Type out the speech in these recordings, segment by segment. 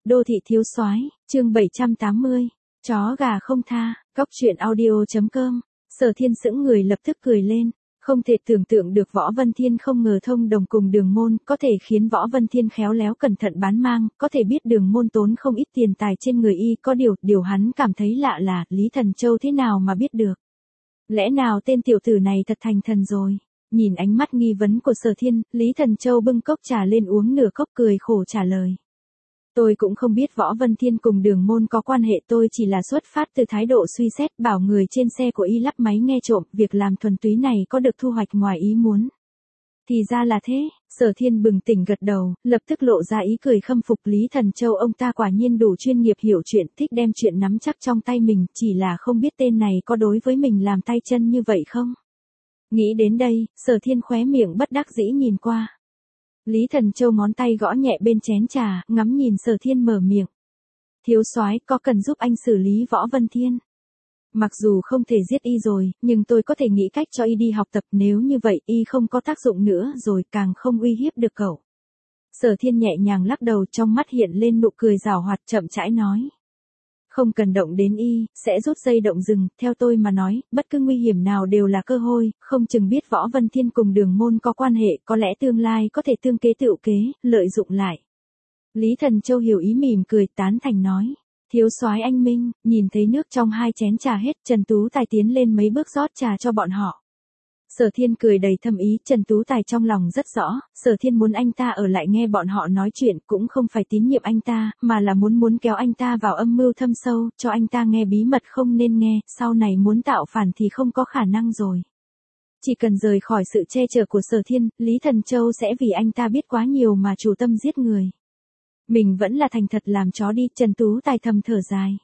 Đô thị thiếu soái, chương 780, chó gà không tha, Cóc truyện audio.com. Sở Thiên sững người lập tức cười lên, không thể tưởng tượng được Võ Vân Thiên không ngờ thông đồng cùng Đường Môn, có thể khiến Võ Vân Thiên khéo léo cẩn thận bán mang, có thể biết Đường Môn tốn không ít tiền tài trên người y, có điều hắn cảm thấy lạ là, Lý Thần Châu thế nào mà biết được. Lẽ nào tên tiểu tử này thật thành thần rồi? Nhìn ánh mắt nghi vấn của Sở Thiên, Lý Thần Châu bưng cốc trà lên uống nửa cốc cười khổ trả lời. Tôi cũng không biết Võ Vân Thiên cùng Đường Môn có quan hệ, tôi chỉ là xuất phát từ thái độ suy xét, bảo người trên xe của y lắp máy nghe trộm, việc làm thuần túy này có được thu hoạch ngoài ý muốn. Thì ra là thế, Sở Thiên bừng tỉnh gật đầu, lập tức lộ ra ý cười khâm phục Lý Thần Châu, ông ta quả nhiên đủ chuyên nghiệp hiểu chuyện, thích đem chuyện nắm chắc trong tay mình, chỉ là không biết tên này có đối với mình làm tay chân như vậy không? Nghĩ đến đây, Sở Thiên khóe miệng bất đắc dĩ nhìn qua. Lý Thần Châu ngón tay gõ nhẹ bên chén trà, ngắm nhìn Sở Thiên mở miệng. Thiếu soái, có cần giúp anh xử lý Võ Vân Thiên? Mặc dù không thể giết y rồi, nhưng tôi có thể nghĩ cách cho y đi học tập, nếu như vậy y không có tác dụng nữa rồi, càng không uy hiếp được cậu. Sở Thiên nhẹ nhàng lắc đầu, trong mắt hiện lên nụ cười giảo hoạt, chậm rãi nói. Không cần động đến y, sẽ rút dây động rừng, theo tôi mà nói, bất cứ nguy hiểm nào đều là cơ hội, không chừng biết Võ Vân Thiên cùng Đường Môn có quan hệ, có lẽ tương lai có thể tương kế tựu kế, lợi dụng lại. Lý Thần Châu hiểu ý mỉm cười, tán thành nói. Thiếu soái anh minh, nhìn thấy nước trong hai chén trà hết, Trần Tú Tài tiến lên mấy bước rót trà cho bọn họ. Sở Thiên cười đầy thâm ý, Trần Tú Tài trong lòng rất rõ, Sở Thiên muốn anh ta ở lại nghe bọn họ nói chuyện, cũng không phải tín nhiệm anh ta, mà là muốn kéo anh ta vào âm mưu thâm sâu, cho anh ta nghe bí mật không nên nghe, sau này muốn tạo phản thì không có khả năng rồi. Chỉ cần rời khỏi sự che chở của Sở Thiên, Lý Thần Châu sẽ vì anh ta biết quá nhiều mà chủ tâm giết người. Mình vẫn là thành thật làm chó đi, Trần Tú Tài thầm thở dài.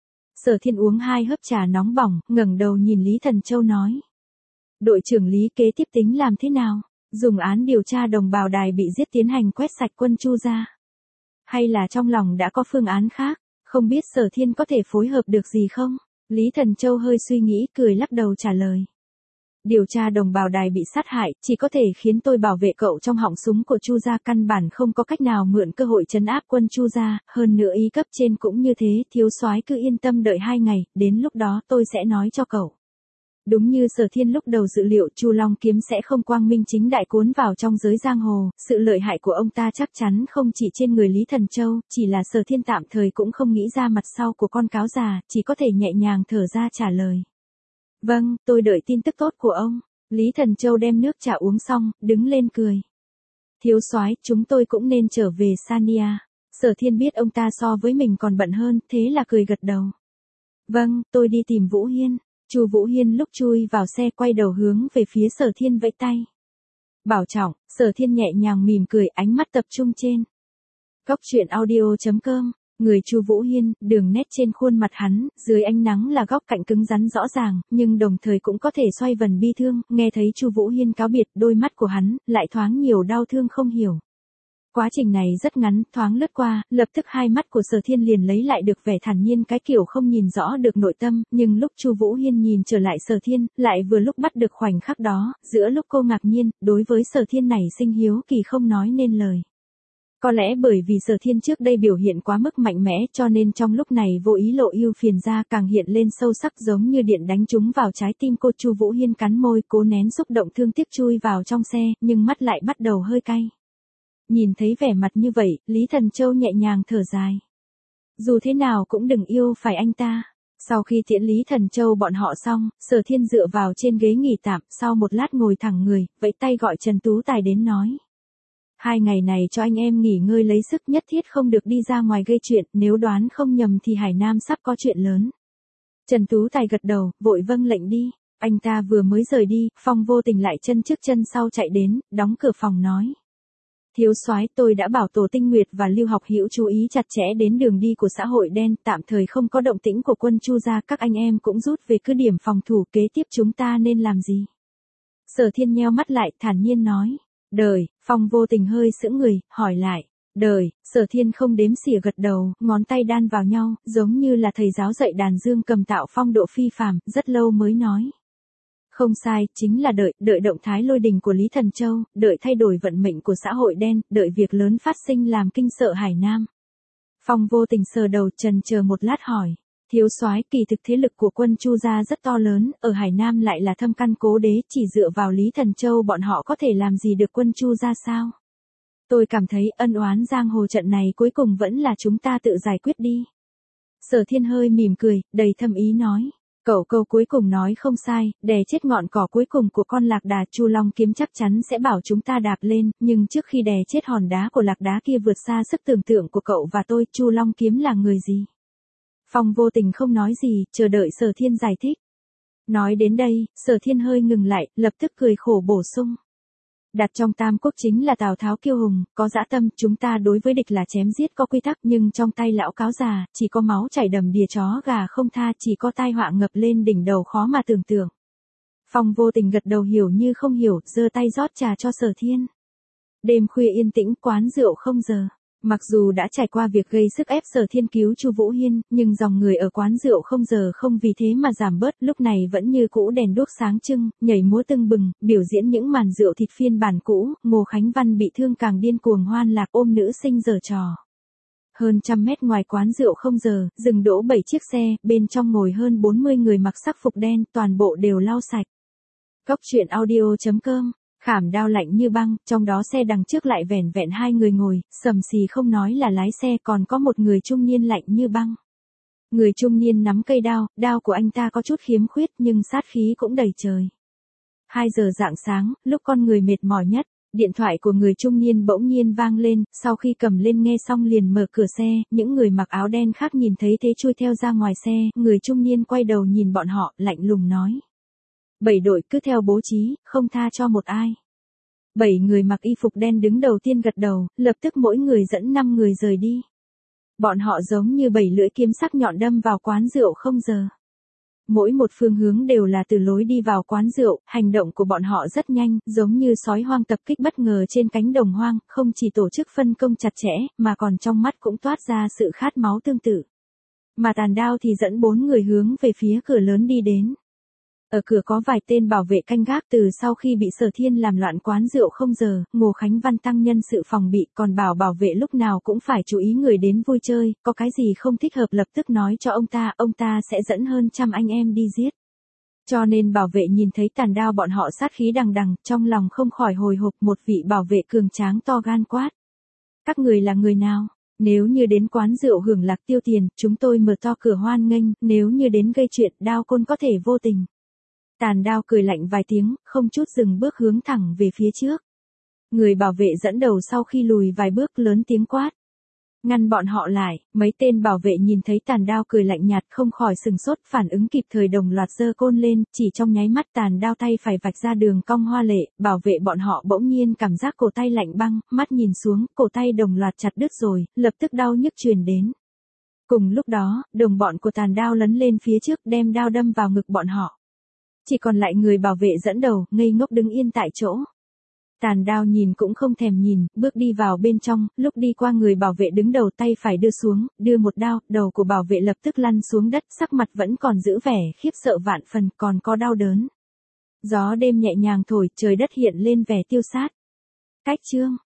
Sở Thiên uống hai hớp trà nóng bỏng, ngẩng đầu nhìn Lý Thần Châu nói. Đội trưởng Lý, kế tiếp tính làm thế nào? Dùng án điều tra đồng bào Đài bị giết tiến hành quét sạch quân Chu gia? Hay là trong lòng đã có phương án khác? Không biết Sở Thiên có thể phối hợp được gì không? Lý Thần Châu hơi suy nghĩ, cười lắc đầu trả lời. Điều tra đồng bào Đài bị sát hại, chỉ có thể khiến tôi bảo vệ cậu trong họng súng của Chu gia, căn bản không có cách nào mượn cơ hội trấn áp quân Chu gia, hơn nữa ý cấp trên cũng như thế, thiếu soái cứ yên tâm đợi 2 ngày, đến lúc đó tôi sẽ nói cho cậu. Đúng như Sở Thiên lúc đầu dự liệu, Chu Long kiếm sẽ không quang minh chính đại cuốn vào trong giới giang hồ, sự lợi hại của ông ta chắc chắn không chỉ trên người Lý Thần Châu, chỉ là Sở Thiên tạm thời cũng không nghĩ ra mặt sau của con cáo già, chỉ có thể nhẹ nhàng thở ra trả lời. Vâng, tôi đợi tin tức tốt của ông. Lý Thần Châu đem nước trà uống xong, đứng lên cười. Thiếu soái, chúng tôi cũng nên trở về Sania. Sở Thiên biết ông ta so với mình còn bận hơn, thế là cười gật đầu. Vâng, tôi đi tìm Vũ Hiên. Chu Vũ Hiên lúc chui vào xe quay đầu hướng về phía Sở Thiên vẫy tay. Bảo trọng, Sở Thiên nhẹ nhàng mỉm cười, ánh mắt tập trung trên. Cóc truyện audio.com. Người Chu Vũ Hiên, đường nét trên khuôn mặt hắn, dưới ánh nắng là góc cạnh cứng rắn rõ ràng, nhưng đồng thời cũng có thể xoay vần bi thương, nghe thấy Chu Vũ Hiên cáo biệt, đôi mắt của hắn lại thoáng nhiều đau thương không hiểu. Quá trình này rất ngắn, thoáng lướt qua, lập tức hai mắt của Sở Thiên liền lấy lại được vẻ thản nhiên, cái kiểu không nhìn rõ được nội tâm, nhưng lúc Chu Vũ Hiên nhìn trở lại Sở Thiên, lại vừa lúc bắt được khoảnh khắc đó, giữa lúc cô ngạc nhiên, đối với Sở Thiên này sinh hiếu kỳ không nói nên lời. Có lẽ bởi vì Sở Thiên trước đây biểu hiện quá mức mạnh mẽ, cho nên trong lúc này vô ý lộ ưu phiền ra càng hiện lên sâu sắc, giống như điện đánh trúng vào trái tim cô. Chu Vũ Hiên cắn môi, cố nén xúc động thương tiếc chui vào trong xe, nhưng mắt lại bắt đầu hơi cay. Nhìn thấy vẻ mặt như vậy, Lý Thần Châu nhẹ nhàng thở dài. Dù thế nào cũng đừng yêu phải anh ta. Sau khi tiễn Lý Thần Châu bọn họ xong, Sở Thiên dựa vào trên ghế nghỉ tạm, sau một lát ngồi thẳng người, vẫy tay gọi Trần Tú Tài đến nói. 2 ngày này cho anh em nghỉ ngơi lấy sức, nhất thiết không được đi ra ngoài gây chuyện, nếu đoán không nhầm thì Hải Nam sắp có chuyện lớn. Trần Tú Tài gật đầu, vội vâng lệnh đi. Anh ta vừa mới rời đi, Phong Vô Tình lại chân trước chân sau chạy đến, đóng cửa phòng nói. Thiếu soái, tôi đã bảo Tổ Tinh Nguyệt và Lưu Học Hữu chú ý chặt chẽ đến đường đi của xã hội đen, tạm thời không có động tĩnh của quân Chu gia, các anh em cũng rút về cứ điểm phòng thủ, kế tiếp chúng ta nên làm gì? Sở Thiên nheo mắt lại, thản nhiên nói. Đời, Phong Vô Tình hơi sững người, hỏi lại. Đời, Sở Thiên không đếm xỉa gật đầu, ngón tay đan vào nhau, giống như là thầy giáo dạy đàn dương cầm tạo phong độ phi phàm, rất lâu mới nói. Không sai, chính là đợi động thái lôi đình của Lý Thần Châu, đợi thay đổi vận mệnh của xã hội đen, đợi việc lớn phát sinh làm kinh sợ Hải Nam. Phong Vô Tình sờ đầu chần chờ một lát hỏi. Thiếu soái, kỳ thực thế lực của quân Chu gia rất to lớn, ở Hải Nam lại là thâm căn cố đế, chỉ dựa vào Lý Thần Châu bọn họ có thể làm gì được quân Chu gia sao? Tôi cảm thấy ân oán giang hồ trận này cuối cùng vẫn là chúng ta tự giải quyết đi. Sở Thiên hơi mỉm cười, đầy thâm ý nói. Cậu câu cuối cùng nói không sai, đè chết ngọn cỏ cuối cùng của con lạc đà Chu Long kiếm chắc chắn sẽ bảo chúng ta đạp lên, nhưng trước khi đè chết hòn đá của lạc đá kia vượt xa sức tưởng tượng của cậu và tôi, Chu Long kiếm là người gì? Phong Vô Tình không nói gì, chờ đợi Sở Thiên giải thích. Nói đến đây, Sở Thiên hơi ngừng lại, lập tức cười khổ bổ sung. Đặt trong Tam Quốc chính là Tào Tháo kiêu hùng, có dã tâm, chúng ta đối với địch là chém giết có quy tắc, nhưng trong tay lão cáo già, chỉ có máu chảy đầm đìa, chó gà không tha, chỉ có tai họa ngập lên đỉnh đầu khó mà tưởng tượng. Phong Vô Tình gật đầu hiểu như không hiểu, giơ tay rót trà cho Sở Thiên. Đêm khuya yên tĩnh, quán rượu không giờ. Mặc dù đã trải qua việc gây sức ép Sở Thiên cứu Chu Vũ Hiên, nhưng dòng người ở quán rượu không giờ không vì thế mà giảm bớt, lúc này vẫn như cũ đèn đuốc sáng trưng, nhảy múa tưng bừng, biểu diễn những màn rượu thịt phiên bản cũ, Ngô Khánh Văn bị thương càng điên cuồng hoan lạc ôm nữ sinh giở trò. Hơn 100 mét ngoài quán rượu không giờ, dừng đỗ 7 chiếc xe, bên trong ngồi hơn 40 người mặc sắc phục đen, toàn bộ đều lau sạch. Cóc truyện audio.com. Khảm đao lạnh như băng, trong đó xe đằng trước lại vẻn vẹn 2 người ngồi, sầm xì không nói là lái xe, còn có một người trung niên lạnh như băng. Người trung niên nắm cây đao, đao của anh ta có chút khiếm khuyết nhưng sát khí cũng đầy trời. 2 giờ rạng sáng, lúc con người mệt mỏi nhất, điện thoại của người trung niên bỗng nhiên vang lên, sau khi cầm lên nghe xong liền mở cửa xe, những người mặc áo đen khác nhìn thấy thế chui theo ra ngoài xe, người trung niên quay đầu nhìn bọn họ, lạnh lùng nói. 7 đội cứ theo bố trí, không tha cho một ai. 7 người mặc y phục đen đứng đầu tiên gật đầu, lập tức mỗi người dẫn 5 người rời đi. Bọn họ giống như 7 lưỡi kiếm sắc nhọn đâm vào quán rượu không giờ. Mỗi một phương hướng đều là từ lối đi vào quán rượu, hành động của bọn họ rất nhanh, giống như sói hoang tập kích bất ngờ trên cánh đồng hoang, không chỉ tổ chức phân công chặt chẽ, mà còn trong mắt cũng toát ra sự khát máu tương tự. Mà Tàn Đao thì dẫn 4 người hướng về phía cửa lớn đi đến. Ở cửa có vài tên bảo vệ canh gác, từ sau khi bị Sở Thiên làm loạn quán rượu không giờ, Ngô Khánh Văn tăng nhân sự phòng bị, còn bảo vệ lúc nào cũng phải chú ý người đến vui chơi, có cái gì không thích hợp lập tức nói cho ông ta sẽ dẫn hơn 100 anh em đi giết. Cho nên bảo vệ nhìn thấy Tàn Đao bọn họ sát khí đằng đằng, trong lòng không khỏi hồi hộp, một vị bảo vệ cường tráng to gan quát. Các người là người nào? Nếu như đến quán rượu hưởng lạc tiêu tiền, chúng tôi mở to cửa hoan nghênh, nếu như đến gây chuyện, Đao Côn có thể vô tình. Tàn Đao cười lạnh vài tiếng, không chút dừng bước hướng thẳng về phía trước. Người bảo vệ dẫn đầu sau khi lùi vài bước lớn tiếng quát. Ngăn bọn họ lại, mấy tên bảo vệ nhìn thấy Tàn Đao cười lạnh nhạt không khỏi sừng sốt, phản ứng kịp thời đồng loạt giơ côn lên, chỉ trong nháy mắt Tàn Đao tay phải vạch ra đường cong hoa lệ, bảo vệ bọn họ bỗng nhiên cảm giác cổ tay lạnh băng, mắt nhìn xuống, cổ tay đồng loạt chặt đứt rồi, lập tức đau nhức truyền đến. Cùng lúc đó, đồng bọn của Tàn Đao lấn lên phía trước đem đao đâm vào ngực bọn họ. Chỉ còn lại người bảo vệ dẫn đầu, ngây ngốc đứng yên tại chỗ. Tàn Đao nhìn cũng không thèm nhìn, bước đi vào bên trong, lúc đi qua người bảo vệ đứng đầu tay phải đưa xuống, đưa một đao, đầu của bảo vệ lập tức lăn xuống đất, sắc mặt vẫn còn giữ vẻ khiếp sợ vạn phần, còn có đau đớn. Gió đêm nhẹ nhàng thổi, trời đất hiện lên vẻ tiêu sát. Cách chương